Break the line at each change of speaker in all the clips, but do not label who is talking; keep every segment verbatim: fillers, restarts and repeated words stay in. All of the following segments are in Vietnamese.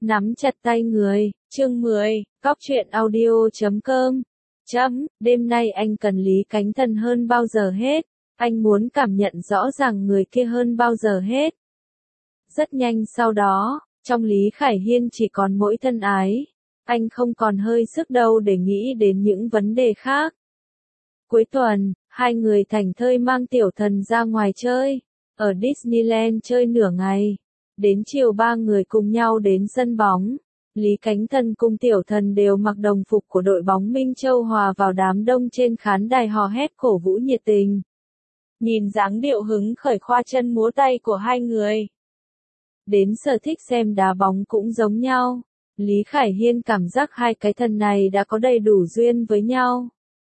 Nắm chặt tay người, chương mười, góc truyện audio chấm com. Chấm, đêm nay anh cần Lý Cánh Thần hơn bao giờ hết. Anh muốn cảm nhận rõ ràng người kia hơn bao giờ hết. Rất nhanh sau đó, trong Lý Khải Hiên chỉ còn mỗi thân ái. Anh không còn hơi sức đâu để nghĩ đến những vấn đề khác. Cuối tuần, hai người thảnh thơi mang Tiểu Thần ra ngoài chơi. Ở Disneyland chơi nửa ngày. Đến chiều ba người cùng nhau đến sân bóng. Lý Cánh Thần cùng Tiểu Thần đều mặc đồng phục của đội bóng Minh Châu hòa vào đám đông trên khán đài hò hét cổ vũ nhiệt tình. Nhìn dáng điệu hứng khởi khoa chân múa tay của hai người. Đến sở thích xem đá bóng cũng giống nhau. Lý Khải Hiên cảm giác hai cái thân này đã có đầy đủ duyên với nhau.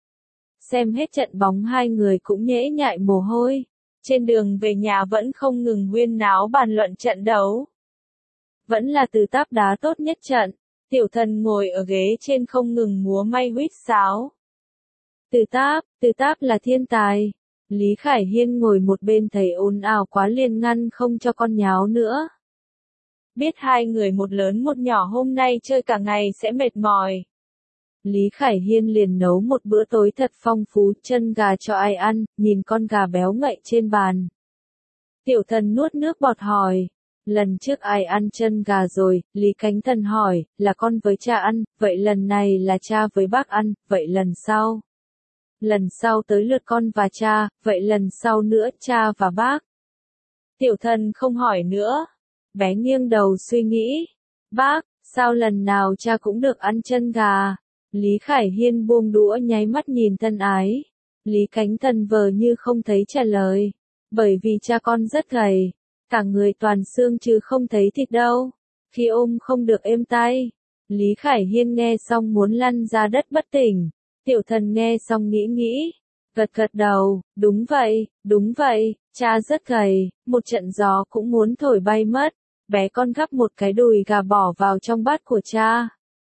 Xem hết trận bóng hai người cũng nhễ nhại mồ hôi. Trên đường về nhà vẫn không ngừng huyên náo bàn luận trận đấu. Vẫn là Từ Táp đá tốt nhất trận. Tiểu Thần ngồi ở ghế trên không ngừng múa may huýt sáo. Từ Táp, Từ Táp là thiên tài. Lý Khải Hiên ngồi một bên thấy ồn ào quá liền ngăn không cho con nháo nữa. Biết hai người một lớn một nhỏ hôm nay chơi cả ngày sẽ mệt mỏi. Lý Khải Hiên liền nấu một bữa tối thật phong phú, chân gà cho ai ăn, nhìn con gà béo ngậy trên bàn. Tiểu Thần nuốt nước bọt hỏi, lần trước ai ăn chân gà rồi? Lý Cánh Thần hỏi, là con với cha ăn, vậy lần này là cha với bác ăn, vậy lần sau? Lần sau tới lượt con và cha, vậy lần sau nữa cha và bác. Tiểu Thần không hỏi nữa. Bé nghiêng đầu suy nghĩ. Bác, sao lần nào cha cũng được ăn chân gà? Lý Khải Hiên buông đũa nháy mắt nhìn thân ái. Lý Cánh Thần vờ như không thấy trả lời. Bởi vì cha con rất gầy. Cả người toàn xương chứ không thấy thịt đâu. Khi ôm không được êm tay. Lý Khải Hiên nghe xong muốn lăn ra đất bất tỉnh. Tiểu Thần nghe xong nghĩ nghĩ. Gật gật đầu, đúng vậy, đúng vậy, cha rất gầy, một trận gió cũng muốn thổi bay mất. Bé con gắp một cái đùi gà bỏ vào trong bát của cha.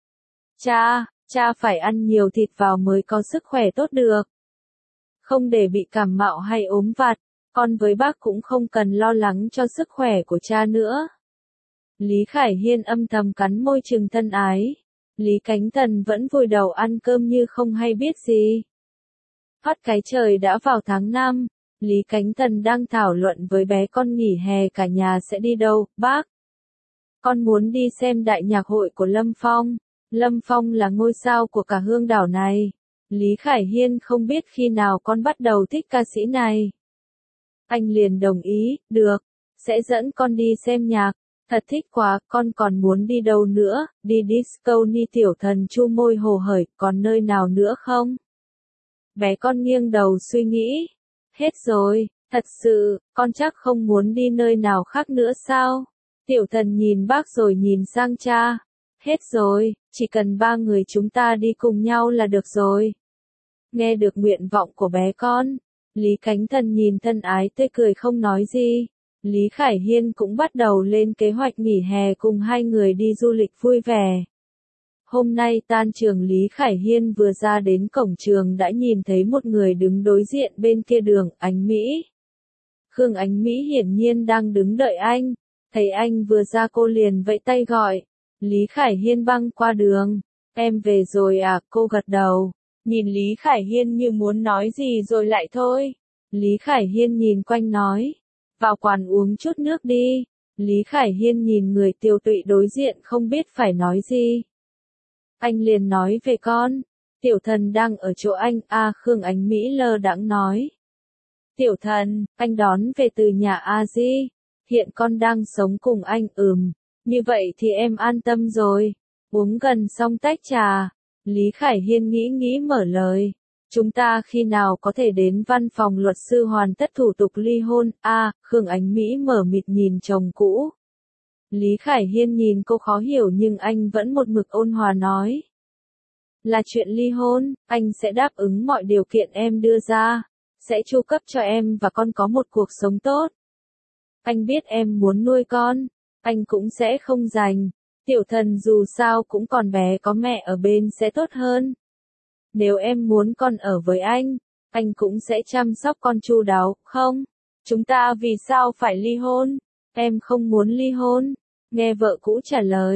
Cha, cha phải ăn nhiều thịt vào mới có sức khỏe tốt được. Không để bị cảm mạo hay ốm vặt, con với bác cũng không cần lo lắng cho sức khỏe của cha nữa. Lý Khải Hiên âm thầm cắn môi trừng thân ái. Lý Cánh Thần vẫn vùi đầu ăn cơm như không hay biết gì. Phát cái trời đã vào tháng năm. Lý Cánh Thần đang thảo luận với bé con nghỉ hè cả nhà sẽ đi đâu. Bác, con muốn đi xem đại nhạc hội của Lâm Phong. Lâm Phong là ngôi sao của cả Hương đảo này. Lý Khải Hiên không biết khi nào con bắt đầu thích ca sĩ này. Anh liền đồng ý, được, sẽ dẫn con đi xem nhạc. Thật thích quá, con còn muốn đi đâu nữa? Đi disco ni? Tiểu Thần chu môi hồ hởi, còn nơi nào nữa không? Bé con nghiêng đầu suy nghĩ. Hết rồi, thật sự, con chắc không muốn đi nơi nào khác nữa sao? Tiểu Thần nhìn bác rồi nhìn sang cha. Hết rồi, chỉ cần ba người chúng ta đi cùng nhau là được rồi. Nghe được nguyện vọng của bé con, Lý Cánh Thần nhìn thân ái tươi cười không nói gì. Lý Khải Hiên cũng bắt đầu lên kế hoạch nghỉ hè cùng hai người đi du lịch vui vẻ. Hôm nay tan trường Lý Khải Hiên vừa ra đến cổng trường đã nhìn thấy một người đứng đối diện bên kia đường, Ánh Mỹ. Khương Ánh Mỹ hiển nhiên đang đứng đợi anh. Thấy anh vừa ra cô liền vẫy tay gọi. Lý Khải Hiên băng qua đường. Em về rồi à? Cô gật đầu. Nhìn Lý Khải Hiên như muốn nói gì rồi lại thôi. Lý Khải Hiên nhìn quanh nói. Vào quán uống chút nước đi. Lý Khải Hiên nhìn người tiêu tụy đối diện không biết phải nói gì. Anh liền nói về con. Tiểu Thần đang ở chỗ anh. À, Khương Ánh Mỹ lơ đãng nói. Tiểu Thần, anh đón về từ nhà A Di. Hiện con đang sống cùng anh. Ừm, như vậy thì em an tâm rồi. Uống gần xong tách trà. Lý Khải Hiên nghĩ nghĩ mở lời. Chúng ta khi nào có thể đến văn phòng luật sư hoàn tất thủ tục ly hôn? A, à, Khương Ánh Mỹ mở mịt nhìn chồng cũ. Lý Khải Hiên nhìn cô khó hiểu nhưng anh vẫn một mực ôn hòa nói. Là chuyện ly hôn, anh sẽ đáp ứng mọi điều kiện em đưa ra. Sẽ chu cấp cho em và con có một cuộc sống tốt. Anh biết em muốn nuôi con. Anh cũng sẽ không giành. Tiểu Thần dù sao cũng còn bé có mẹ ở bên sẽ tốt hơn. Nếu em muốn con ở với anh, anh cũng sẽ chăm sóc con chu đáo, không? Chúng ta vì sao phải ly hôn? Em không muốn ly hôn. Nghe vợ cũ trả lời.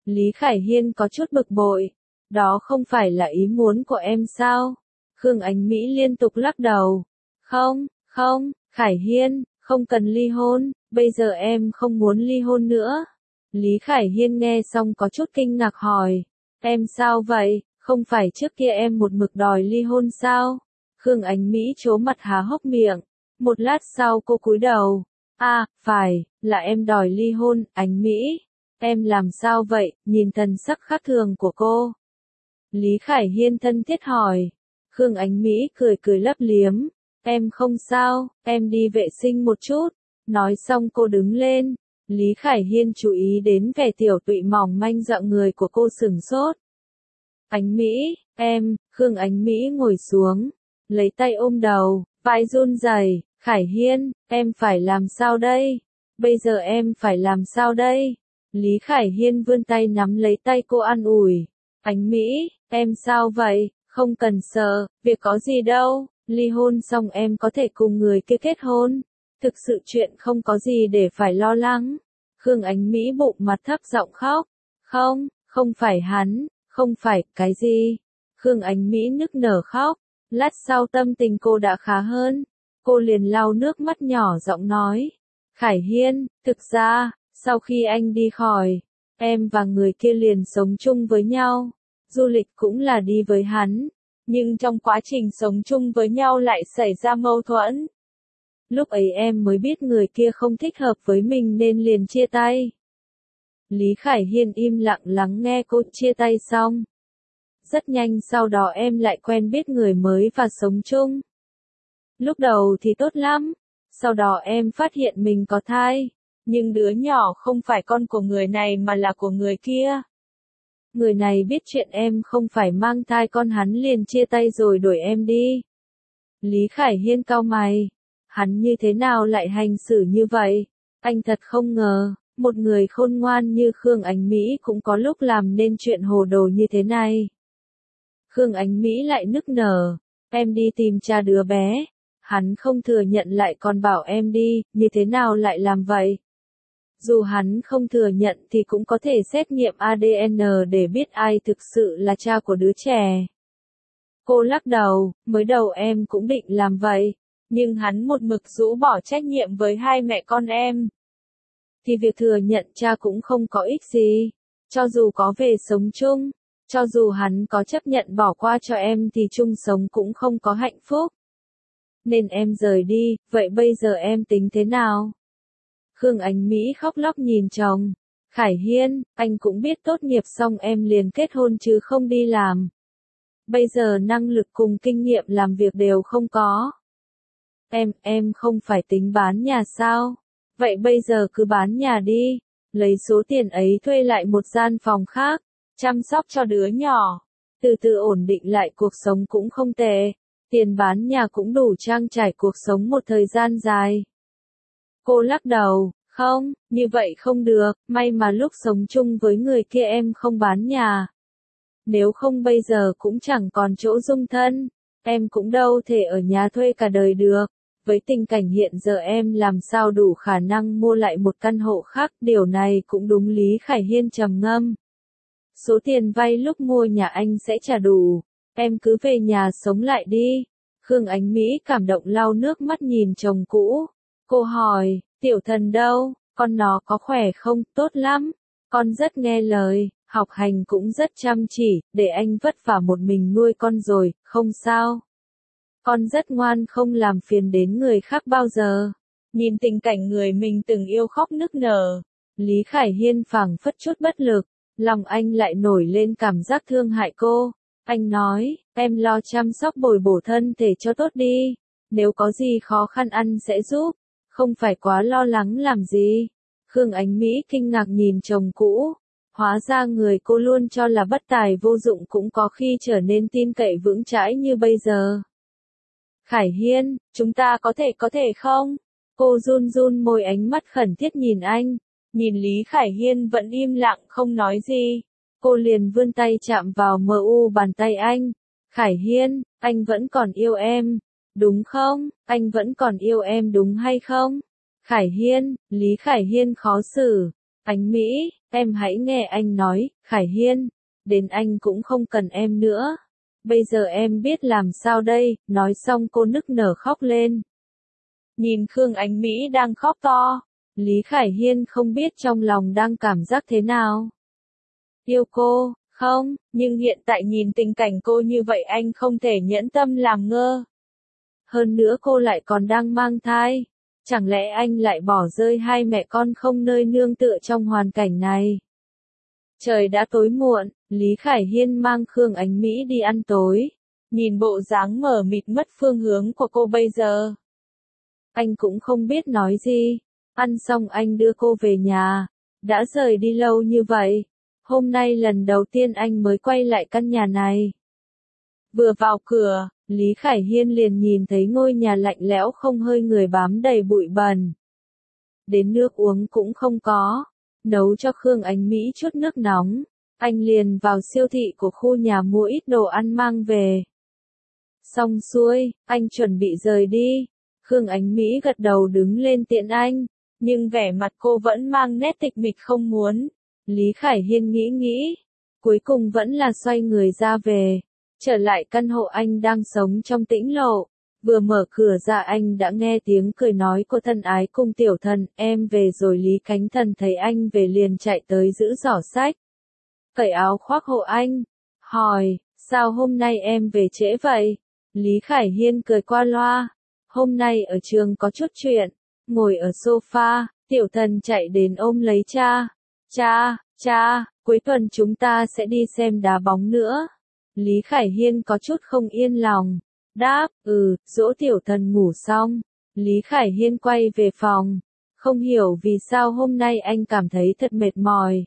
Lý Khải Hiên có chút bực bội. Đó không phải là ý muốn của em sao? Khương Ánh Mỹ liên tục lắc đầu. Không, không, Khải Hiên, không cần ly hôn, bây giờ em không muốn ly hôn nữa. Lý Khải Hiên nghe xong có chút kinh ngạc hỏi. Em sao vậy, không phải trước kia em một mực đòi ly hôn sao? Khương Ánh Mỹ trố mặt há hốc miệng. Một lát sau cô cúi đầu. À, phải, là em đòi ly hôn, Ánh Mỹ. Em làm sao vậy, nhìn thần sắc khác thường của cô. Lý Khải Hiên thân thiết hỏi. Khương Ánh Mỹ cười cười lấp liếm. Em không sao, em đi vệ sinh một chút. Nói xong cô đứng lên. Lý Khải Hiên chú ý đến vẻ tiểu tụy mỏng manh dạo người của cô sửng sốt. Ánh Mỹ, em, Khương Ánh Mỹ ngồi xuống. Lấy tay ôm đầu, vai run rẩy. Khải Hiên, em phải làm sao đây? Bây giờ em phải làm sao đây? Lý Khải Hiên vươn tay nắm lấy tay cô an ủi. Ánh Mỹ, em sao vậy? Không cần sợ, việc có gì đâu, ly hôn xong em có thể cùng người kia kết hôn. Thực sự chuyện không có gì để phải lo lắng. Khương Ánh Mỹ bụng mặt thấp giọng khóc. Không, không phải hắn, không phải, cái gì? Khương Ánh Mỹ nức nở khóc. Lát sau tâm tình cô đã khá hơn. Cô liền lau nước mắt nhỏ giọng nói. Khải Hiên, thực ra, sau khi anh đi khỏi, em và người kia liền sống chung với nhau. Du lịch cũng là đi với hắn. Nhưng trong quá trình sống chung với nhau lại xảy ra mâu thuẫn. Lúc ấy em mới biết người kia không thích hợp với mình nên liền chia tay. Lý Khải Hiên im lặng lắng nghe cô chia tay xong. Rất nhanh sau đó em lại quen biết người mới và sống chung. Lúc đầu thì tốt lắm. Sau đó em phát hiện mình có thai. Nhưng đứa nhỏ không phải con của người này mà là của người kia. Người này biết chuyện em không phải mang thai con hắn liền chia tay rồi đuổi em đi. Lý Khải Hiên cau mày. Hắn như thế nào lại hành xử như vậy? Anh thật không ngờ, một người khôn ngoan như Khương Ánh Mỹ cũng có lúc làm nên chuyện hồ đồ như thế này. Khương Ánh Mỹ lại nức nở. Em đi tìm cha đứa bé. Hắn không thừa nhận lại còn bảo em đi, như thế nào lại làm vậy? Dù hắn không thừa nhận thì cũng có thể xét nghiệm a đê en để biết ai thực sự là cha của đứa trẻ. Cô lắc đầu, mới đầu em cũng định làm vậy. Nhưng hắn một mực rũ bỏ trách nhiệm với hai mẹ con em. Thì việc thừa nhận cha cũng không có ích gì. Cho dù có về sống chung, cho dù hắn có chấp nhận bỏ qua cho em thì chung sống cũng không có hạnh phúc. Nên em rời đi, vậy bây giờ em tính thế nào? Khương Ánh Mỹ khóc lóc nhìn chồng. Khải Hiên, anh cũng biết tốt nghiệp xong em liền kết hôn chứ không đi làm. Bây giờ năng lực cùng kinh nghiệm làm việc đều không có. Em, em không phải tính bán nhà sao? Vậy bây giờ cứ bán nhà đi. Lấy số tiền ấy thuê lại một gian phòng khác. Chăm sóc cho đứa nhỏ. Từ từ ổn định lại cuộc sống cũng không tệ. Tiền bán nhà cũng đủ trang trải cuộc sống một thời gian dài. Cô lắc đầu. Không, như vậy không được. May mà lúc sống chung với người kia em không bán nhà. Nếu không bây giờ cũng chẳng còn chỗ dung thân. Em cũng đâu thể ở nhà thuê cả đời được. Với tình cảnh hiện giờ em làm sao đủ khả năng mua lại một căn hộ khác, điều này cũng đúng. Lý Khải Hiên trầm ngâm. Số tiền vay lúc mua nhà anh sẽ trả đủ, em cứ về nhà sống lại đi. Khương Ánh Mỹ cảm động lau nước mắt nhìn chồng cũ. Cô hỏi, tiểu thần đâu, con nó có khỏe không? Tốt lắm, con rất nghe lời, học hành cũng rất chăm chỉ, để anh vất vả một mình nuôi con rồi, không sao. Con rất ngoan không làm phiền đến người khác bao giờ. Nhìn tình cảnh người mình từng yêu khóc nức nở. Lý Khải Hiên phảng phất chút bất lực. Lòng anh lại nổi lên cảm giác thương hại cô. Anh nói, em lo chăm sóc bồi bổ thân thể cho tốt đi. Nếu có gì khó khăn anh sẽ giúp. Không phải quá lo lắng làm gì. Khương Ánh Mỹ kinh ngạc nhìn chồng cũ. Hóa ra người cô luôn cho là bất tài vô dụng cũng có khi trở nên tin cậy vững chãi như bây giờ. Khải Hiên, chúng ta có thể có thể không? Cô run run môi ánh mắt khẩn thiết nhìn anh. Nhìn Lý Khải Hiên vẫn im lặng không nói gì. Cô liền vươn tay chạm vào mờ u bàn tay anh. Khải Hiên, anh vẫn còn yêu em. Đúng không? Anh vẫn còn yêu em đúng hay không? Khải Hiên, Lý Khải Hiên khó xử. Ánh Mỹ, em hãy nghe anh nói, Khải Hiên, đến anh cũng không cần em nữa. Bây giờ em biết làm sao đây, nói xong cô nức nở khóc lên. Nhìn Khương Ánh Mỹ đang khóc to, Lý Khải Hiên không biết trong lòng đang cảm giác thế nào. Yêu cô, không, nhưng hiện tại nhìn tình cảnh cô như vậy anh không thể nhẫn tâm làm ngơ. Hơn nữa cô lại còn đang mang thai. Chẳng lẽ anh lại bỏ rơi hai mẹ con không nơi nương tựa trong hoàn cảnh này? Trời đã tối muộn, Lý Khải Hiên mang Khương Ánh Mỹ đi ăn tối. Nhìn bộ dáng mờ mịt mất phương hướng của cô bây giờ. Anh cũng không biết nói gì. Ăn xong anh đưa cô về nhà. Đã rời đi lâu như vậy. Hôm nay lần đầu tiên anh mới quay lại căn nhà này. Vừa vào cửa, Lý Khải Hiên liền nhìn thấy ngôi nhà lạnh lẽo không hơi người bám đầy bụi bẩn. Đến nước uống cũng không có. Nấu cho Khương Ánh Mỹ chút nước nóng. Anh liền vào siêu thị của khu nhà mua ít đồ ăn mang về. Xong xuôi, anh chuẩn bị rời đi. Khương Ánh Mỹ gật đầu đứng lên tiễn anh. Nhưng vẻ mặt cô vẫn mang nét tịch mịch không muốn. Lý Khải Hiên nghĩ nghĩ. Cuối cùng vẫn là xoay người ra về. Trở lại căn hộ anh đang sống trong tĩnh lộ. Vừa mở cửa ra anh đã nghe tiếng cười nói của thân ái cùng tiểu thần. Em về rồi. Lý Cánh Thần thấy anh về liền chạy tới giữ giỏ sách. Cởi áo khoác hộ anh. Hỏi, sao hôm nay em về trễ vậy? Lý Khải Hiên cười qua loa. Hôm nay ở trường có chút chuyện. Ngồi ở sofa, tiểu thần chạy đến ôm lấy cha. Cha, cha, cuối tuần chúng ta sẽ đi xem đá bóng nữa. Lý Khải Hiên có chút không yên lòng. Đáp, ừ, dỗ tiểu thần ngủ xong. Lý Khải Hiên quay về phòng. Không hiểu vì sao hôm nay anh cảm thấy thật mệt mỏi.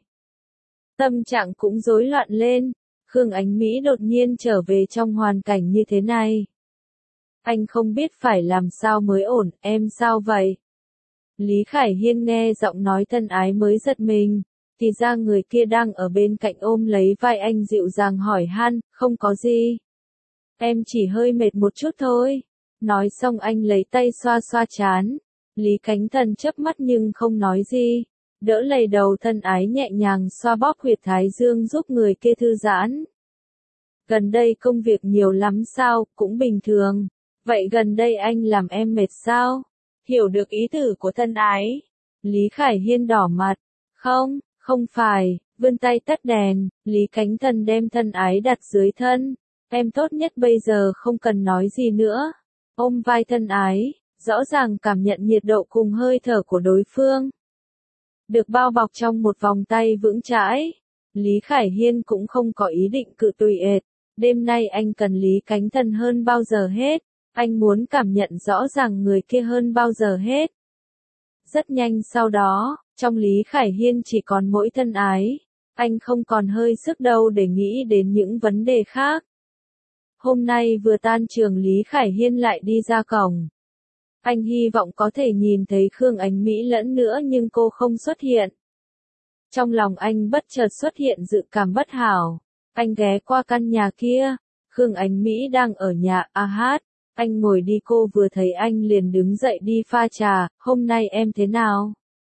Tâm trạng cũng rối loạn lên. Khương Ánh Mỹ đột nhiên trở về trong hoàn cảnh như thế này. Anh không biết phải làm sao mới ổn, em sao vậy? Lý Khải Hiên nghe giọng nói thân ái mới giật mình. Thì ra người kia đang ở bên cạnh ôm lấy vai anh dịu dàng hỏi han, không có gì. Em chỉ hơi mệt một chút thôi. Nói xong anh lấy tay xoa xoa trán. Lý Cánh Thần chớp mắt nhưng không nói gì. Đỡ lầy đầu thân ái nhẹ nhàng xoa bóp huyệt thái dương giúp người kia thư giãn. Gần đây công việc nhiều lắm sao, cũng bình thường. Vậy gần đây anh làm em mệt sao? Hiểu được ý tử của thân ái. Lý Khải Hiên đỏ mặt. Không, không phải, vươn tay tắt đèn, Lý Cánh Thần đem thân ái đặt dưới thân. Em tốt nhất bây giờ không cần nói gì nữa. Ôm vai thân ái, rõ ràng cảm nhận nhiệt độ cùng hơi thở của đối phương. Được bao bọc trong một vòng tay vững chãi. Lý Khải Hiên cũng không có ý định cự tuyệt. Đêm nay anh cần Lý Cánh Thần hơn bao giờ hết. Anh muốn cảm nhận rõ ràng người kia hơn bao giờ hết. Rất nhanh sau đó, trong Lý Khải Hiên chỉ còn mỗi thân ái. Anh không còn hơi sức đâu để nghĩ đến những vấn đề khác. Hôm nay vừa tan trường Lý Khải Hiên lại đi ra cổng. Anh hy vọng có thể nhìn thấy Khương Ánh Mỹ lẫn nữa nhưng cô không xuất hiện. Trong lòng anh bất chợt xuất hiện dự cảm bất hảo. Anh ghé qua căn nhà kia. Khương Ánh Mỹ đang ở nhà a hát. Anh ngồi đi cô vừa thấy anh liền đứng dậy đi pha trà. Hôm nay em thế nào?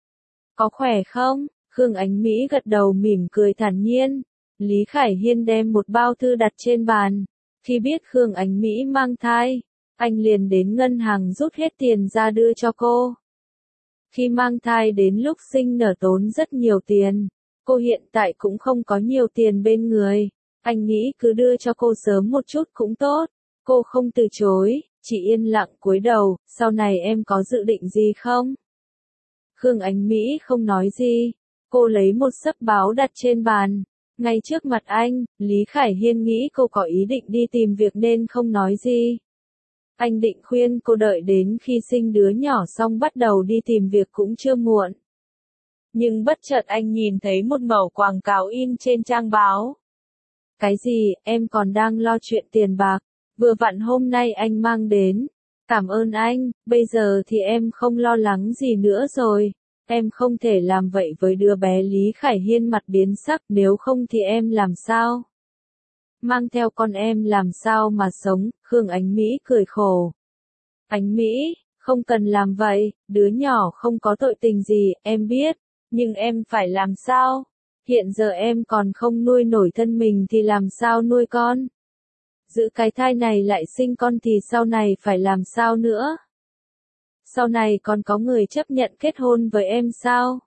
Có khỏe không? Khương Ánh Mỹ gật đầu mỉm cười thản nhiên. Lý Khải Hiên đem một bao thư đặt trên bàn. Khi biết Khương Ánh Mỹ mang thai, anh liền đến ngân hàng rút hết tiền ra đưa cho cô. Khi mang thai đến lúc sinh nở tốn rất nhiều tiền. Cô hiện tại cũng không có nhiều tiền bên người. Anh nghĩ cứ đưa cho cô sớm một chút cũng tốt. Cô không từ chối, chỉ yên lặng cúi đầu. Sau này em có dự định gì không? Khương Ánh Mỹ không nói gì. Cô lấy một xấp báo đặt trên bàn. Ngay trước mặt anh, Lý Khải Hiên nghĩ cô có ý định đi tìm việc nên không nói gì. Anh định khuyên cô đợi đến khi sinh đứa nhỏ xong bắt đầu đi tìm việc cũng chưa muộn. Nhưng bất chợt anh nhìn thấy một mẩu quảng cáo in trên trang báo. Cái gì, em còn đang lo chuyện tiền bạc, vừa vặn hôm nay anh mang đến. Cảm ơn anh, bây giờ thì em không lo lắng gì nữa rồi. Em không thể làm vậy với đứa bé. Lý Khải Hiên mặt biến sắc, nếu không thì em làm sao? Mang theo con em làm sao mà sống? Khương Ánh Mỹ cười khổ. Ánh Mỹ, không cần làm vậy, đứa nhỏ không có tội tình gì, em biết. Nhưng em phải làm sao? Hiện giờ em còn không nuôi nổi thân mình thì làm sao nuôi con? Giữ cái thai này lại sinh con thì sau này phải làm sao nữa? Sau này còn có người chấp nhận kết hôn với em sao?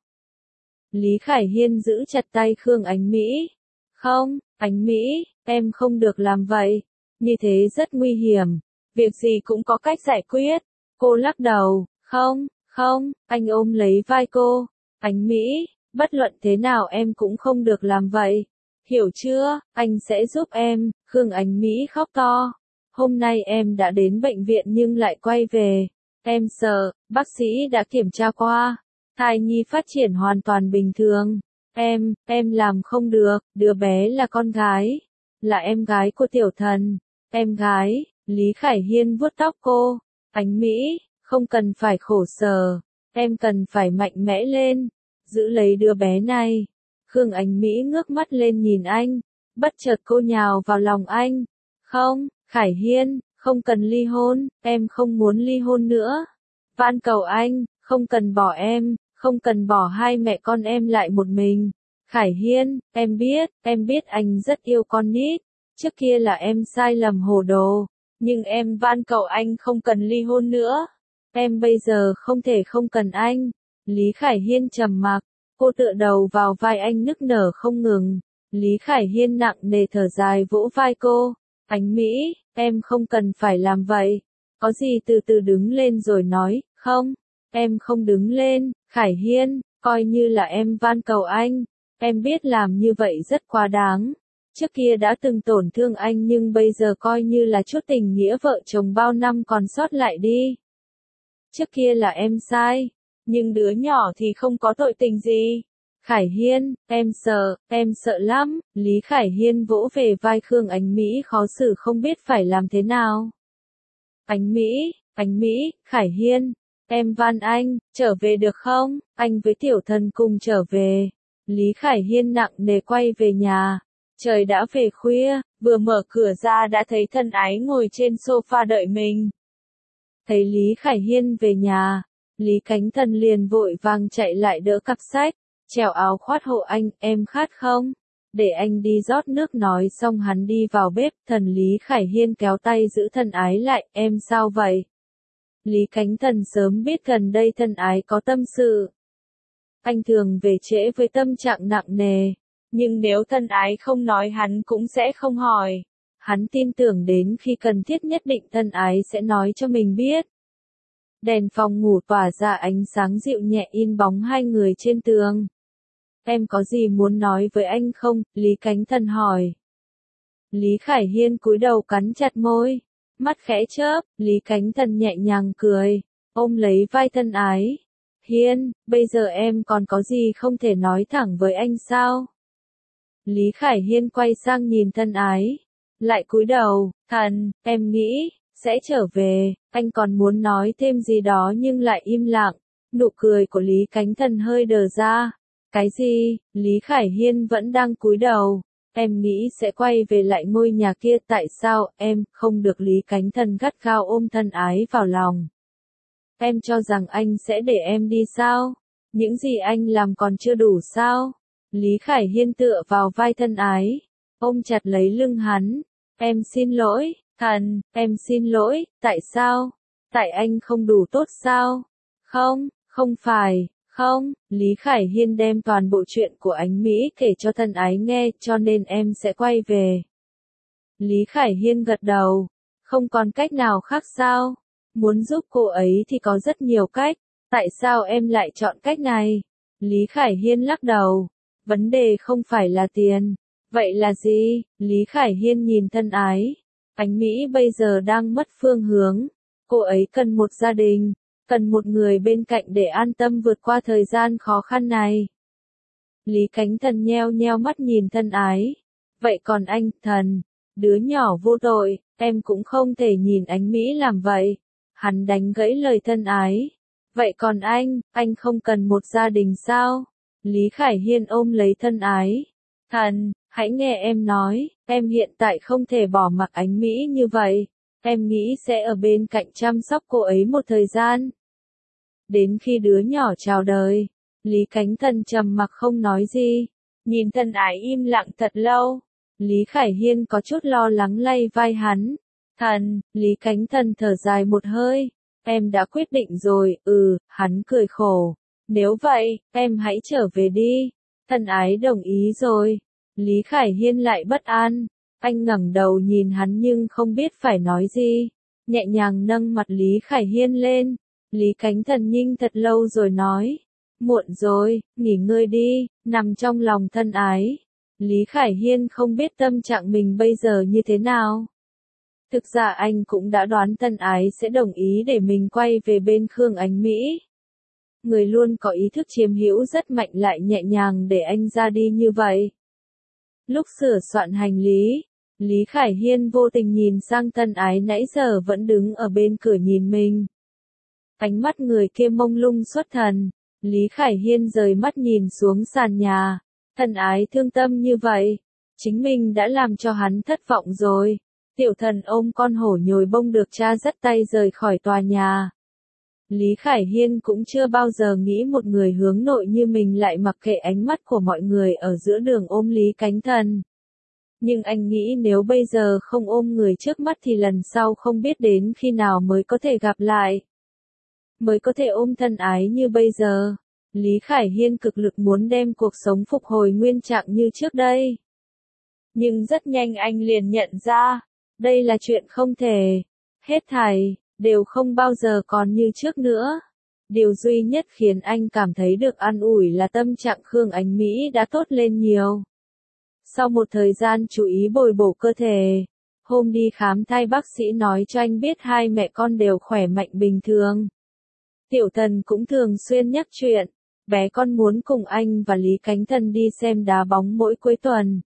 Lý Khải Hiên giữ chặt tay Khương Ánh Mỹ. Không, Ánh Mỹ, em không được làm vậy. Như thế rất nguy hiểm. Việc gì cũng có cách giải quyết. Cô lắc đầu. Không, không, anh ôm lấy vai cô. Ánh Mỹ, bất luận thế nào em cũng không được làm vậy. Hiểu chưa, anh sẽ giúp em. Khương Ánh Mỹ khóc to. Hôm nay em đã đến bệnh viện nhưng lại quay về. Em sợ, bác sĩ đã kiểm tra qua. Thai nhi phát triển hoàn toàn bình thường. Em, em làm không được, đứa bé là con gái. Là em gái của tiểu thần. Em gái, Lý Khải Hiên vuốt tóc cô. Ánh Mỹ, không cần phải khổ sở. Em cần phải mạnh mẽ lên. Giữ lấy đứa bé này. Khương Ánh Mỹ ngước mắt lên nhìn anh. Bất chợt cô nhào vào lòng anh. Không, Khải Hiên, không cần ly hôn, em không muốn ly hôn nữa. Van cầu anh, không cần bỏ em, không cần bỏ hai mẹ con em lại một mình. Khải Hiên, em biết, em biết anh rất yêu con nít. Trước kia là em sai lầm hồ đồ. Nhưng em van cầu anh không cần ly hôn nữa. Em bây giờ không thể không cần anh. Lý Khải Hiên trầm mặc. Cô tựa đầu vào vai anh nức nở không ngừng. Lý Khải Hiên nặng nề thở dài vỗ vai cô. Ánh Mỹ, em không cần phải làm vậy. Có gì từ từ đứng lên rồi nói. Không, em không đứng lên. Khải Hiên, coi như là em van cầu anh. Em biết làm như vậy rất quá đáng. Trước kia đã từng tổn thương anh nhưng bây giờ coi như là chút tình nghĩa vợ chồng bao năm còn sót lại đi. Trước kia là em sai. Nhưng đứa nhỏ thì không có tội tình gì. Khải Hiên, em sợ, em sợ lắm. Lý Khải Hiên vỗ về vai Khương Ánh Mỹ khó xử không biết phải làm thế nào. Ánh Mỹ, Ánh Mỹ, Khải Hiên, em van anh, trở về được không? Anh với tiểu thần cùng trở về. Lý Khải Hiên nặng nề quay về nhà. Trời đã về khuya, vừa mở cửa ra đã thấy thân ái ngồi trên sofa đợi mình. Thấy Lý Khải Hiên về nhà, Lý Cánh Thần liền vội vàng chạy lại đỡ cặp sách, trèo áo khoác hộ anh, em khát không? Để anh đi rót nước nói xong hắn đi vào bếp, thần Lý Khải Hiên kéo tay giữ thân ái lại, em sao vậy? Lý Cánh Thần sớm biết gần đây thân ái có tâm sự. Anh thường về trễ với tâm trạng nặng nề, nhưng nếu thân ái không nói hắn cũng sẽ không hỏi. Hắn tin tưởng đến khi cần thiết nhất định thân ái sẽ nói cho mình biết. Đèn phòng ngủ tỏa ra ánh sáng dịu nhẹ in bóng hai người trên tường. Em có gì muốn nói với anh không? Lý Cánh Thần hỏi. Lý Khải Hiên cúi đầu cắn chặt môi. Mắt khẽ chớp, Lý Cánh Thần nhẹ nhàng cười. Ôm lấy vai thân ái. Hiên, bây giờ em còn có gì không thể nói thẳng với anh sao? Lý Khải Hiên quay sang nhìn thân ái. Lại cúi đầu, thần, em nghĩ, sẽ trở về. Anh còn muốn nói thêm gì đó nhưng lại im lặng. Nụ cười của Lý Cánh Thần hơi đờ ra. Cái gì? Lý Khải Hiên vẫn đang cúi đầu. Em nghĩ sẽ quay về lại ngôi nhà kia, tại sao em không được? Lý Cánh Thần gắt gao ôm thân ái vào lòng. Em cho rằng anh sẽ để em đi sao? Những gì anh làm còn chưa đủ sao? Lý Khải Hiên tựa vào vai thân ái, ôm chặt lấy lưng hắn. Em xin lỗi, thần, em xin lỗi, tại sao? Tại anh không đủ tốt sao? Không, không phải, không. Lý Khải Hiên đem toàn bộ chuyện của Ánh Mỹ kể cho thân ái nghe, cho nên em sẽ quay về. Lý Khải Hiên gật đầu. Không còn cách nào khác sao? Muốn giúp cô ấy thì có rất nhiều cách. Tại sao em lại chọn cách này? Lý Khải Hiên lắc đầu. Vấn đề không phải là tiền. Vậy là gì? Lý Khải Hiên nhìn thân ái. Ánh Mỹ bây giờ đang mất phương hướng. Cô ấy cần một gia đình. Cần một người bên cạnh để an tâm vượt qua thời gian khó khăn này. Lý Cánh Thần nheo nheo mắt nhìn thân ái. Vậy còn anh, thần, đứa nhỏ vô tội, em cũng không thể nhìn Ánh Mỹ làm vậy. Hắn đánh gãy lời thân ái. Vậy còn anh, anh không cần một gia đình sao? Lý Khải Hiên ôm lấy thân ái. Thần, hãy nghe em nói, em hiện tại không thể bỏ mặc Ánh Mỹ như vậy. Em nghĩ sẽ ở bên cạnh chăm sóc cô ấy một thời gian. Đến khi đứa nhỏ chào đời. Lý Cánh Thần trầm mặc không nói gì, nhìn Thân Ái im lặng thật lâu. Lý Khải Hiên có chút lo lắng lay vai hắn. Thần, Lý Cánh Thần thở dài một hơi. Em đã quyết định rồi, ừ, hắn cười khổ. Nếu vậy, em hãy trở về đi. Thân Ái đồng ý rồi. Lý Khải Hiên lại bất an. Anh ngẩng đầu nhìn hắn nhưng không biết phải nói gì. Nhẹ nhàng nâng mặt Lý Khải Hiên lên. Lý Cánh Thần nhìn thật lâu rồi nói. Muộn rồi, nghỉ ngơi đi, nằm trong lòng Thân Ái. Lý Khải Hiên không biết tâm trạng mình bây giờ như thế nào. Thực ra anh cũng đã đoán Thân Ái sẽ đồng ý để mình quay về bên Khương Ánh Mỹ. Người luôn có ý thức chiếm hữu rất mạnh lại nhẹ nhàng để anh ra đi như vậy. Lúc sửa soạn hành lý, Lý Khải Hiên vô tình nhìn sang Thân Ái nãy giờ vẫn đứng ở bên cửa nhìn mình. Ánh mắt người kia mông lung xuất thần, Lý Khải Hiên rời mắt nhìn xuống sàn nhà. Thân Ái thương tâm như vậy, chính mình đã làm cho hắn thất vọng rồi. Tiểu Thần ôm con hổ nhồi bông được cha dắt tay rời khỏi tòa nhà. Lý Khải Hiên cũng chưa bao giờ nghĩ một người hướng nội như mình lại mặc kệ ánh mắt của mọi người ở giữa đường ôm Lý Cánh Thần. Nhưng anh nghĩ nếu bây giờ không ôm người trước mắt thì lần sau không biết đến khi nào mới có thể gặp lại. Mới có thể ôm Thân Ái như bây giờ. Lý Khải Hiên cực lực muốn đem cuộc sống phục hồi nguyên trạng như trước đây. Nhưng rất nhanh anh liền nhận ra, đây là chuyện không thể. Hết thảy, đều không bao giờ còn như trước nữa. Điều duy nhất khiến anh cảm thấy được an ủi là tâm trạng Khương Ánh Mỹ đã tốt lên nhiều. Sau một thời gian chú ý bồi bổ cơ thể, hôm đi khám thai bác sĩ nói cho anh biết hai mẹ con đều khỏe mạnh bình thường. Tiểu Thần cũng thường xuyên nhắc chuyện, bé con muốn cùng anh và Lý Cánh Thần đi xem đá bóng mỗi cuối tuần.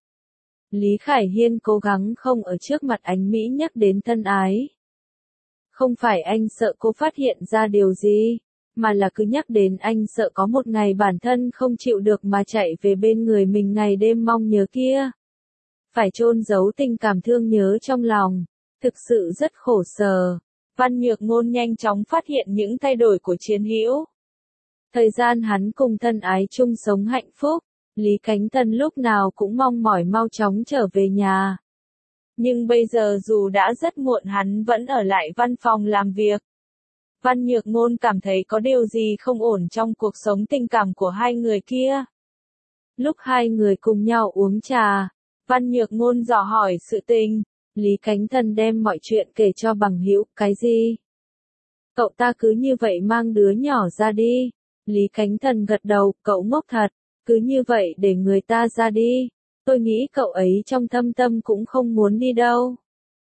Lý Khải Hiên cố gắng không ở trước mặt Ánh Mỹ nhắc đến Thân Ái. Không phải anh sợ cô phát hiện ra điều gì, mà là cứ nhắc đến anh sợ có một ngày bản thân không chịu được mà chạy về bên người mình ngày đêm mong nhớ kia. Phải chôn giấu tình cảm thương nhớ trong lòng, thực sự rất khổ sở. Văn Nhược Ngôn nhanh chóng phát hiện những thay đổi của Chiến Hữu. Thời gian hắn cùng Thân Ái chung sống hạnh phúc, Lý Cánh Thần lúc nào cũng mong mỏi mau chóng trở về nhà. Nhưng bây giờ dù đã rất muộn hắn vẫn ở lại văn phòng làm việc. Văn Nhược Ngôn cảm thấy có điều gì không ổn trong cuộc sống tình cảm của hai người kia. Lúc hai người cùng nhau uống trà, Văn Nhược Ngôn dò hỏi sự tình, Lý Cánh Thần đem mọi chuyện kể cho bằng hữu. Cái gì? Cậu ta cứ như vậy mang đứa nhỏ ra đi. Lý Cánh Thần gật đầu, cậu ngốc thật, cứ như vậy để người ta ra đi. Tôi nghĩ cậu ấy trong thâm tâm cũng không muốn đi đâu.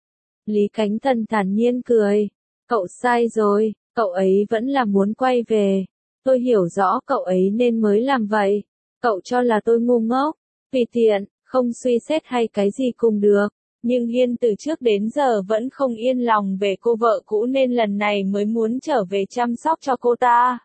Lý Cánh Thần thản nhiên cười, cậu sai rồi, cậu ấy vẫn là muốn quay về. Tôi hiểu rõ cậu ấy nên mới làm vậy. Cậu cho là tôi ngu ngốc, vì tiện, không suy xét hay cái gì cùng được. Nhưng Hiên từ trước đến giờ vẫn không yên lòng về cô vợ cũ nên lần này mới muốn trở về chăm sóc cho cô ta.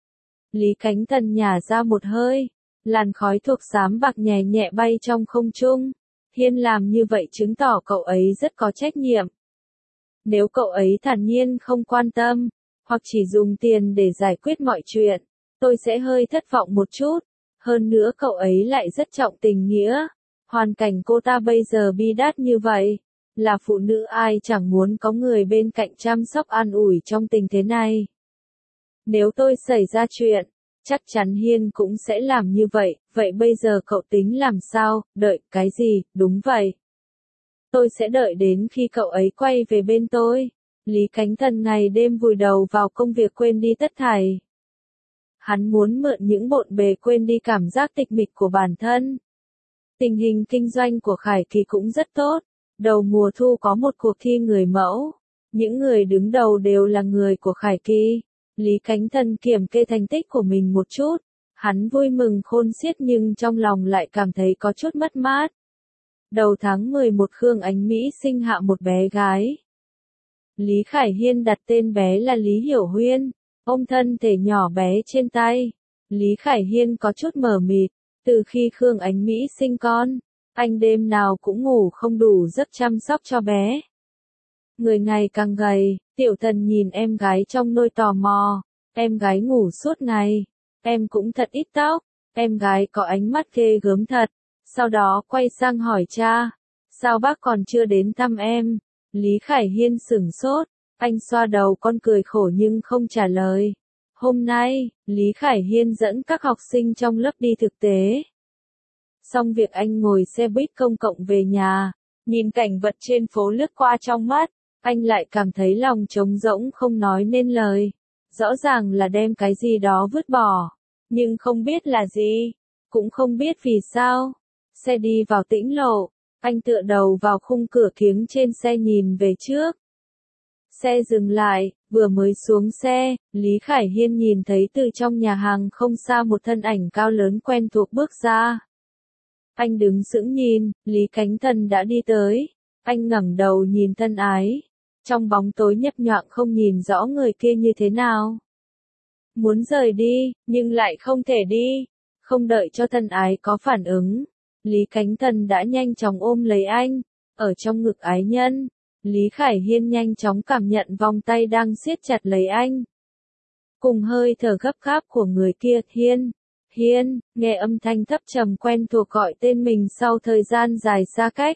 Lý Cánh Thần nhả ra một hơi, làn khói thuộc xám bạc nhẹ nhẹ bay trong không trung. Hiên làm như vậy chứng tỏ cậu ấy rất có trách nhiệm. Nếu cậu ấy thản nhiên không quan tâm, hoặc chỉ dùng tiền để giải quyết mọi chuyện, tôi sẽ hơi thất vọng một chút. Hơn nữa cậu ấy lại rất trọng tình nghĩa. Hoàn cảnh cô ta bây giờ bi đát như vậy, là phụ nữ ai chẳng muốn có người bên cạnh chăm sóc an ủi trong tình thế này. Nếu tôi xảy ra chuyện, chắc chắn Hiên cũng sẽ làm như vậy, vậy bây giờ cậu tính làm sao, đợi cái gì, đúng vậy. Tôi sẽ đợi đến khi cậu ấy quay về bên tôi. Lý Cánh Thần ngày đêm vùi đầu vào công việc quên đi tất thảy. Hắn muốn mượn những bộn bề quên đi cảm giác tịch mịch của bản thân. Tình hình kinh doanh của Khải Kỳ cũng rất tốt. Đầu mùa thu có một cuộc thi người mẫu. Những người đứng đầu đều là người của Khải Kỳ. Lý Cánh Thần kiểm kê thành tích của mình một chút. Hắn vui mừng khôn xiết nhưng trong lòng lại cảm thấy có chút mất mát. Đầu tháng mười một Khương Ánh Mỹ sinh hạ một bé gái. Lý Khải Hiên đặt tên bé là Lý Hiểu Huyên. Ôm thân thể nhỏ bé trên tay. Lý Khải Hiên có chút mờ mịt. Từ khi Khương Ánh Mỹ sinh con, anh đêm nào cũng ngủ không đủ giấc chăm sóc cho bé. Người ngày càng gầy, Tiểu Thần nhìn em gái trong nôi tò mò. Em gái ngủ suốt ngày. em cũng thật ít tóc. Em gái có ánh mắt ghê gớm thật. Sau đó quay sang hỏi cha, sao bác còn chưa đến thăm em? Lý Khải Hiên sửng sốt, anh xoa đầu con cười khổ nhưng không trả lời. Hôm nay, Lý Khải Hiên dẫn các học sinh trong lớp đi thực tế. Xong việc anh ngồi xe buýt công cộng về nhà, nhìn cảnh vật trên phố lướt qua trong mắt, anh lại cảm thấy lòng trống rỗng không nói nên lời. Rõ ràng là đem cái gì đó vứt bỏ, nhưng không biết là gì, cũng không biết vì sao. Xe đi vào Tĩnh Lộ, anh tựa đầu vào khung cửa kiếng trên xe nhìn về trước. Xe dừng lại, vừa mới xuống xe, Lý Khải Hiên nhìn thấy từ trong nhà hàng không xa một thân ảnh cao lớn quen thuộc bước ra. Anh đứng sững nhìn, Lý Cánh Thần đã đi tới. Anh ngẩng đầu nhìn Thân Ái. Trong bóng tối nhấp nhoạng không nhìn rõ người kia như thế nào. Muốn rời đi, nhưng lại không thể đi. Không đợi cho Thân Ái có phản ứng, Lý Cánh Thần đã nhanh chóng ôm lấy anh. Ở trong ngực ái nhân, Lý Khải Hiên nhanh chóng cảm nhận vòng tay đang siết chặt lấy anh. Cùng hơi thở gấp gáp của người kia, Hiên. Hiên, nghe âm thanh thấp trầm quen thuộc gọi tên mình sau thời gian dài xa cách.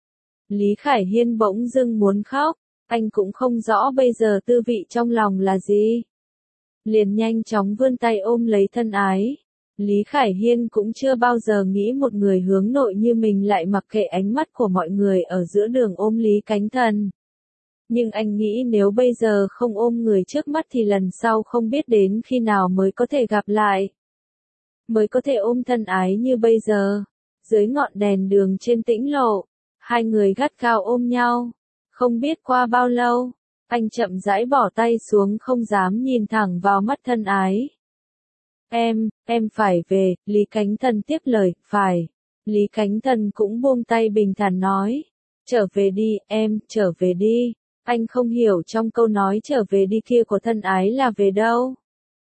Lý Khải Hiên bỗng dưng muốn khóc, anh cũng không rõ bây giờ tư vị trong lòng là gì. Liền nhanh chóng vươn tay ôm lấy Thân Ái. Lý Khải Hiên cũng chưa bao giờ nghĩ một người hướng nội như mình lại mặc kệ ánh mắt của mọi người ở giữa đường ôm Lý Cánh Thần. Nhưng anh nghĩ nếu bây giờ không ôm người trước mắt thì lần sau không biết đến khi nào mới có thể gặp lại. Mới có thể ôm Thân Ái như bây giờ. Dưới ngọn đèn đường trên Tĩnh Lộ, hai người gắt gao ôm nhau. Không biết qua bao lâu, anh chậm rãi bỏ tay xuống không dám nhìn thẳng vào mắt Thân Ái. Em, em phải về, Lý Cánh Thần tiếp lời, phải. Lý Cánh Thần cũng buông tay bình thản nói. Trở về đi, em, trở về đi. Anh không hiểu trong câu nói trở về đi kia của Thân Ái là về đâu.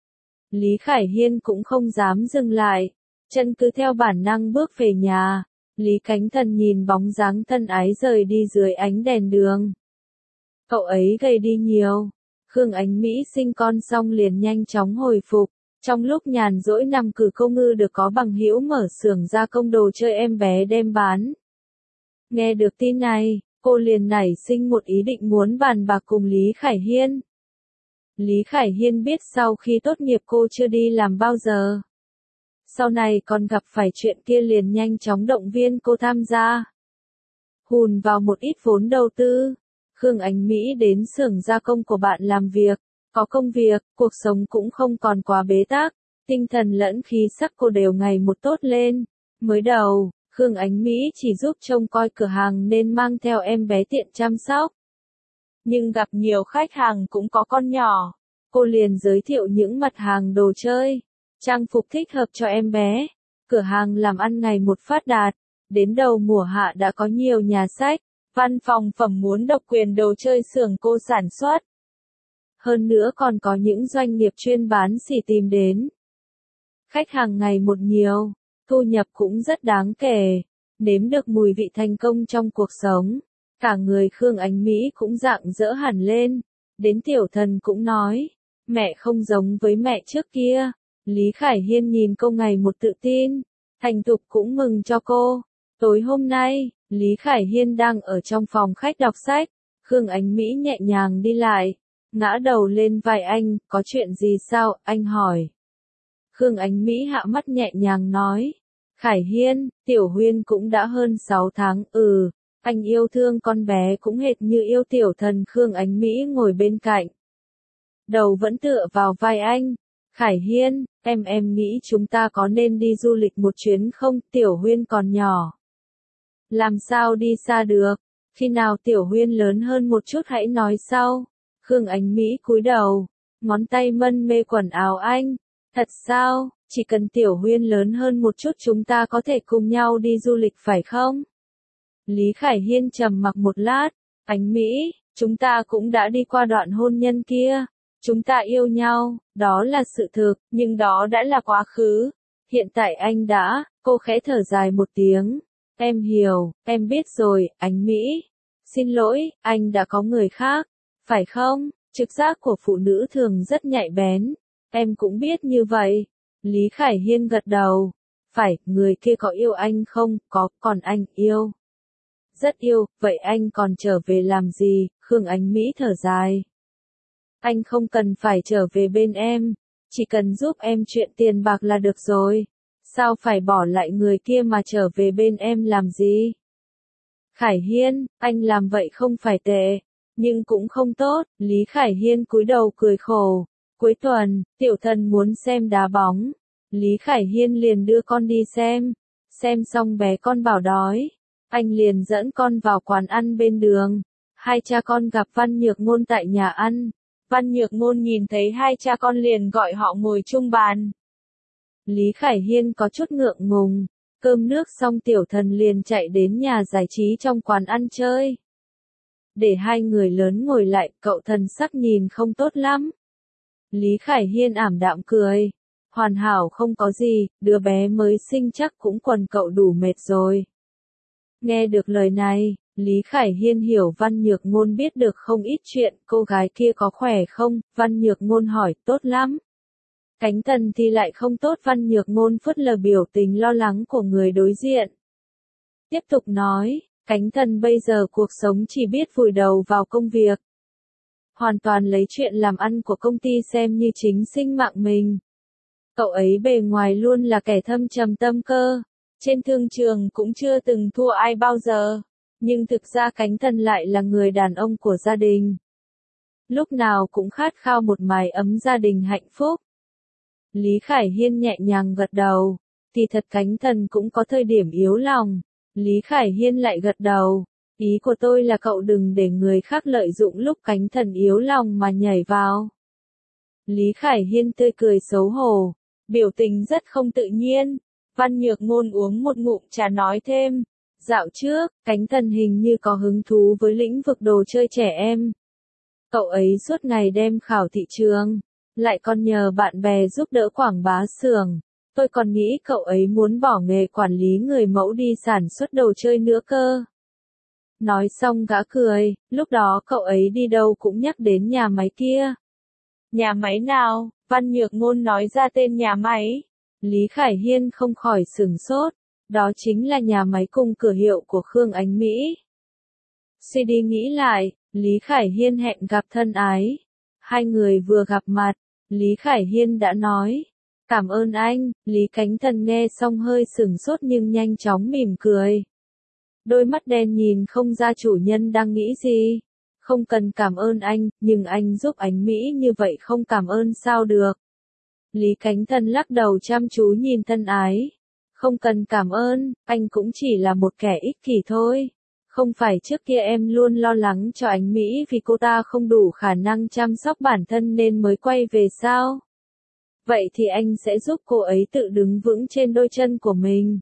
Lý Khải Hiên cũng không dám dừng lại, chân cứ theo bản năng bước về nhà. Lý Cánh Thần nhìn bóng dáng Thân Ái rời đi dưới ánh đèn đường. Cậu ấy gầy đi nhiều. Khương Ánh Mỹ sinh con xong liền nhanh chóng hồi phục. Trong lúc nhàn rỗi nằm cử câu ngư được có bằng hữu mở xưởng gia công đồ chơi em bé đem bán. Nghe được tin này, cô liền nảy sinh một ý định muốn bàn bạc cùng Lý Khải Hiên. Lý Khải Hiên biết sau khi tốt nghiệp cô chưa đi làm bao giờ. Sau này còn gặp phải chuyện kia liền nhanh chóng động viên cô tham gia. Hùn vào một ít vốn đầu tư. Khương Ánh Mỹ đến xưởng gia công của bạn làm việc. Có công việc, cuộc sống cũng không còn quá bế tắc. Tinh thần lẫn khí sắc cô đều ngày một tốt lên. Mới đầu, Khương Ánh Mỹ chỉ giúp trông coi cửa hàng nên mang theo em bé tiện chăm sóc. Nhưng gặp nhiều khách hàng cũng có con nhỏ. Cô liền giới thiệu những mặt hàng đồ chơi, trang phục thích hợp cho em bé. Cửa hàng làm ăn ngày một phát đạt. Đến đầu mùa hạ đã có nhiều nhà sách, văn phòng phẩm muốn độc quyền đồ chơi xưởng cô sản xuất. Hơn nữa còn có những doanh nghiệp chuyên bán xỉ tìm đến. Khách hàng ngày một nhiều, thu nhập cũng rất đáng kể. Nếm được mùi vị thành công trong cuộc sống, cả người Khương Ánh Mỹ cũng rạng rỡ hẳn lên. Đến Tiểu Thần cũng nói, mẹ không giống với mẹ trước kia. Lý Khải Hiên nhìn cô ngày một tự tin, thành thục cũng mừng cho cô. Tối hôm nay, Lý Khải Hiên đang ở trong phòng khách đọc sách. Khương Ánh Mỹ nhẹ nhàng đi lại, ngã đầu lên vai anh, có chuyện gì sao, anh hỏi. Khương Ánh Mỹ hạ mắt nhẹ nhàng nói, Khải Hiên, Tiểu Huyên cũng đã hơn sáu tháng, ừ, anh yêu thương con bé cũng hệt như yêu Tiểu Thần. Khương Ánh Mỹ ngồi bên cạnh, đầu vẫn tựa vào vai anh. Khải Hiên, em em nghĩ chúng ta có nên đi du lịch một chuyến không, Tiểu Huyên còn nhỏ. Làm sao đi xa được, khi nào Tiểu Huyên lớn hơn một chút hãy nói sau. Khương Ánh Mỹ cúi đầu, ngón tay mân mê quần áo anh. Thật sao, chỉ cần Tiểu Huyên lớn hơn một chút chúng ta có thể cùng nhau đi du lịch phải không? Lý Khải Hiên trầm mặc một lát, Ánh Mỹ, chúng ta cũng đã đi qua đoạn hôn nhân kia. Chúng ta yêu nhau, đó là sự thực, nhưng đó đã là quá khứ. Hiện tại anh đã, cô khẽ thở dài một tiếng. Em hiểu, em biết rồi, Ánh Mỹ. Xin lỗi, anh đã có người khác, phải không? Trực giác của phụ nữ thường rất nhạy bén. Em cũng biết như vậy. Lý Khải Hiên gật đầu. Phải, người kia có yêu anh không? Có, còn anh yêu. Rất yêu, vậy anh còn trở về làm gì? Khương Ánh Mỹ thở dài. Anh không cần phải trở về bên em, chỉ cần giúp em chuyện tiền bạc là được rồi. Sao phải bỏ lại người kia mà trở về bên em làm gì? Khải Hiên, anh làm vậy không phải tệ, nhưng cũng không tốt. Lý Khải Hiên cúi đầu cười khổ. Cuối tuần, tiểu thần muốn xem đá bóng. Lý Khải Hiên liền đưa con đi xem. Xem xong bé con bảo đói. Anh liền dẫn con vào quán ăn bên đường. Hai cha con gặp Văn Nhược Ngôn tại nhà ăn. Văn Nhược Ngôn nhìn thấy hai cha con liền gọi họ ngồi chung bàn. Lý Khải Hiên có chút ngượng ngùng. Cơm nước xong tiểu thần liền chạy đến nhà giải trí trong quán ăn chơi. Để hai người lớn ngồi lại, cậu thần sắc nhìn không tốt lắm. Lý Khải Hiên ảm đạm cười. Hoàn hảo không có gì, đứa bé mới sinh chắc cũng quần cậu đủ mệt rồi. Nghe được lời này, Lý Khải Hiên hiểu Văn Nhược Ngôn biết được không ít chuyện, cô gái kia có khỏe không? Văn Nhược Ngôn hỏi, tốt lắm. Cánh Thần thì lại không tốt. Văn Nhược Ngôn phớt lờ biểu tình lo lắng của người đối diện. Tiếp tục nói, Cánh Thần bây giờ cuộc sống chỉ biết vùi đầu vào công việc. Hoàn toàn lấy chuyện làm ăn của công ty xem như chính sinh mạng mình. Cậu ấy bề ngoài luôn là kẻ thâm trầm tâm cơ. Trên thương trường cũng chưa từng thua ai bao giờ. Nhưng thực ra Cánh Thần lại là người đàn ông của gia đình. Lúc nào cũng khát khao một mái ấm gia đình hạnh phúc. Lý Khải Hiên nhẹ nhàng gật đầu. Thì thật Cánh Thần cũng có thời điểm yếu lòng. Lý Khải Hiên lại gật đầu. Ý của tôi là cậu đừng để người khác lợi dụng lúc Cánh Thần yếu lòng mà nhảy vào. Lý Khải Hiên tươi cười xấu hổ. Biểu tình rất không tự nhiên. Văn Nhược Ngôn uống một ngụm trà nói thêm. Dạo trước, Cánh Thần hình như có hứng thú với lĩnh vực đồ chơi trẻ em. Cậu ấy suốt ngày đem khảo thị trường. Lại còn nhờ bạn bè giúp đỡ quảng bá xưởng. Tôi còn nghĩ cậu ấy muốn bỏ nghề quản lý người mẫu đi sản xuất đồ chơi nữa cơ. Nói xong gã cười, lúc đó cậu ấy đi đâu cũng nhắc đến nhà máy kia. Nhà máy nào? Văn Nhược Ngôn nói ra tên nhà máy. Lý Khải Hiên không khỏi sửng sốt. Đó chính là nhà máy cùng cửa hiệu của Khương Ánh Mỹ. Suy đi nghĩ lại, Lý Khải Hiên hẹn gặp thân ái. Hai người vừa gặp mặt, Lý Khải Hiên đã nói. Cảm ơn anh. Lý Cánh Thần nghe xong hơi sửng sốt nhưng nhanh chóng mỉm cười. Đôi mắt đen nhìn không ra chủ nhân đang nghĩ gì. Không cần cảm ơn anh, nhưng anh giúp Ánh Mỹ như vậy không cảm ơn sao được. Lý Cánh Thần lắc đầu chăm chú nhìn thân ái. Không cần cảm ơn, anh cũng chỉ là một kẻ ích kỷ thôi. Không phải trước kia em luôn lo lắng cho Ánh Mỹ vì cô ta không đủ khả năng chăm sóc bản thân nên mới quay về sao? Vậy thì anh sẽ giúp cô ấy tự đứng vững trên đôi chân của mình.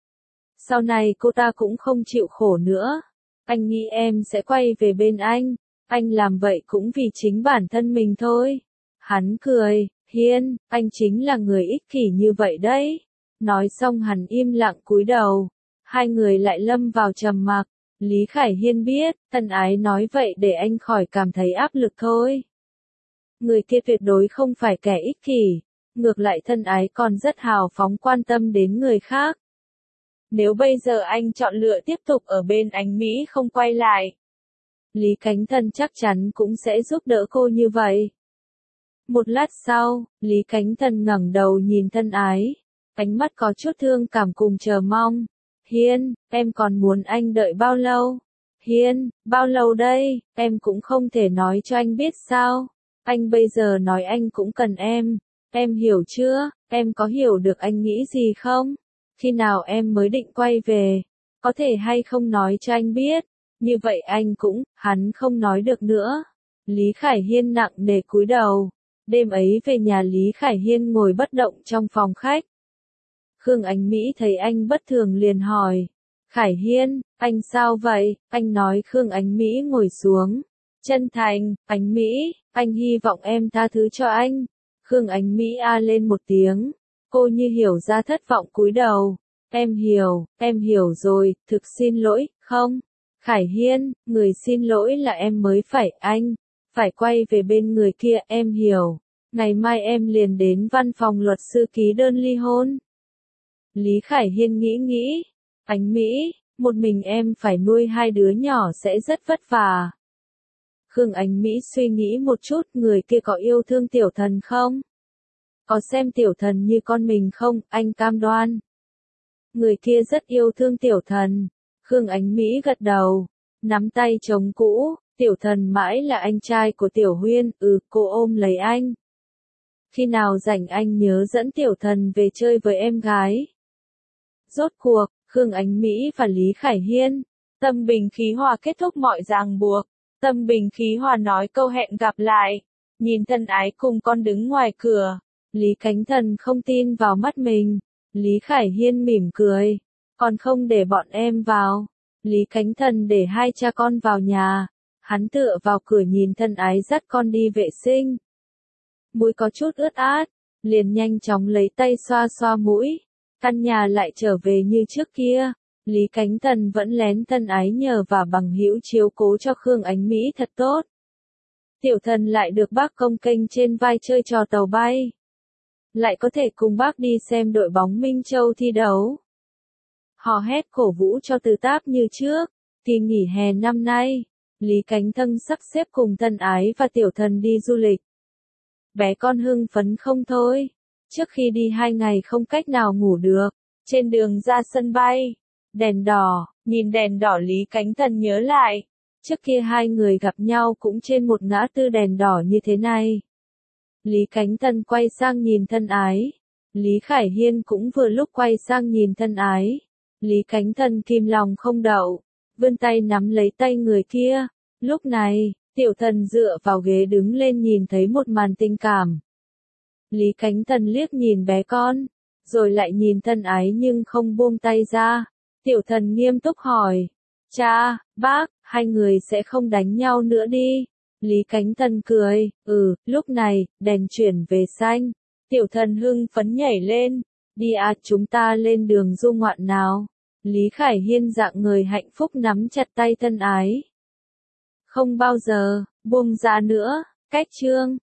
Sau này cô ta cũng không chịu khổ nữa. Anh nghĩ em sẽ quay về bên anh. Anh làm vậy cũng vì chính bản thân mình thôi. Hắn cười, Hiên, anh chính là người ích kỷ như vậy đấy. Nói xong hắn im lặng cúi đầu. Hai người lại lâm vào trầm mặc. Lý Khải Hiên biết, thân ái nói vậy để anh khỏi cảm thấy áp lực thôi. Người kia tuyệt đối không phải kẻ ích kỷ. Ngược lại thân ái còn rất hào phóng quan tâm đến người khác. Nếu bây giờ anh chọn lựa tiếp tục ở bên Ánh Mỹ không quay lại, Lý Cánh Thần chắc chắn cũng sẽ giúp đỡ cô như vậy. Một lát sau, Lý Cánh Thần ngẩng đầu nhìn thân ái. Ánh mắt có chút thương cảm cùng chờ mong. Hiên, em còn muốn anh đợi bao lâu? Hiên, bao lâu đây? Em cũng không thể nói cho anh biết sao? Anh bây giờ nói anh cũng cần em. Em hiểu chưa? Em có hiểu được anh nghĩ gì không? Khi nào em mới định quay về? Có thể hay không nói cho anh biết? Như vậy anh cũng, hắn không nói được nữa. Lý Khải Hiên nặng nề cúi đầu. Đêm ấy về nhà Lý Khải Hiên ngồi bất động trong phòng khách. Khương Ánh Mỹ thấy anh bất thường liền hỏi. Khải Hiên, anh sao vậy? Anh nói Khương Ánh Mỹ ngồi xuống. Chân thành, Ánh Mỹ, anh hy vọng em tha thứ cho anh. Khương Ánh Mỹ a lên một tiếng. Cô như hiểu ra thất vọng cúi đầu. Em hiểu, em hiểu rồi, thực xin lỗi, không? Khải Hiên, người xin lỗi là em mới phải, anh. Phải quay về bên người kia, em hiểu. Ngày mai em liền đến văn phòng luật sư ký đơn ly hôn. Lý Khải Hiên nghĩ nghĩ. Ánh Mỹ, một mình em phải nuôi hai đứa nhỏ sẽ rất vất vả. Khương Ánh Mỹ suy nghĩ một chút, người kia có yêu thương tiểu thần không? Có xem tiểu thần như con mình không, anh cam đoan. Người kia rất yêu thương tiểu thần. Khương Ánh Mỹ gật đầu, nắm tay chồng cũ, tiểu thần mãi là anh trai của tiểu Huyên, ừ, cô ôm lấy anh. Khi nào rảnh anh nhớ dẫn tiểu thần về chơi với em gái. Rốt cuộc, Khương Ánh Mỹ và Lý Khải Hiên, tâm bình khí hòa kết thúc mọi ràng buộc. Tâm bình khí hòa nói câu hẹn gặp lại. Nhìn thân ái cùng con đứng ngoài cửa. Lý Cánh Thần không tin vào mắt mình. Lý Khải Hiên mỉm cười. Còn không để bọn em vào. Lý Cánh Thần để hai cha con vào nhà. Hắn tựa vào cửa nhìn thân ái dắt con đi vệ sinh. Mũi có chút ướt át. Liền nhanh chóng lấy tay xoa xoa mũi. Căn nhà lại trở về như trước kia. Lý Cánh Thần vẫn lén thân ái nhờ và bằng hữu chiếu cố cho Khương Ánh Mỹ thật tốt. Tiểu thần lại được bác công kênh trên vai chơi trò tàu bay. Lại có thể cùng bác đi xem đội bóng Minh Châu thi đấu. Hò hét cổ vũ cho Từ Táp như trước. Kỳ nghỉ hè năm nay, Lý Cánh Thần sắp xếp cùng thân ái và tiểu thần đi du lịch. Bé con hưng phấn không thôi. Trước khi đi hai ngày không cách nào ngủ được. Trên đường ra sân bay. Đèn đỏ, nhìn đèn đỏ Lý Cánh Thần nhớ lại. Trước kia hai người gặp nhau cũng trên một ngã tư đèn đỏ như thế này. Lý Cánh Thần quay sang nhìn thân ái. Lý Khải Hiên cũng vừa lúc quay sang nhìn thân ái. Lý Cánh Thần kìm lòng không đậu. Vươn tay nắm lấy tay người kia. Lúc này, tiểu thần dựa vào ghế đứng lên nhìn thấy một màn tình cảm. Lý Cánh Thần liếc nhìn bé con. Rồi lại nhìn thân ái nhưng không buông tay ra. Tiểu thần nghiêm túc hỏi. Cha, bác, hai người sẽ không đánh nhau nữa đi. Lý Cánh Thần cười. Ừ, lúc này, đèn chuyển về xanh. Tiểu thần hưng phấn nhảy lên. Đi à, chúng ta lên đường du ngoạn nào. Lý Khải Hiên dạng người hạnh phúc nắm chặt tay thân ái. Không bao giờ, buông ra nữa. Cách chương.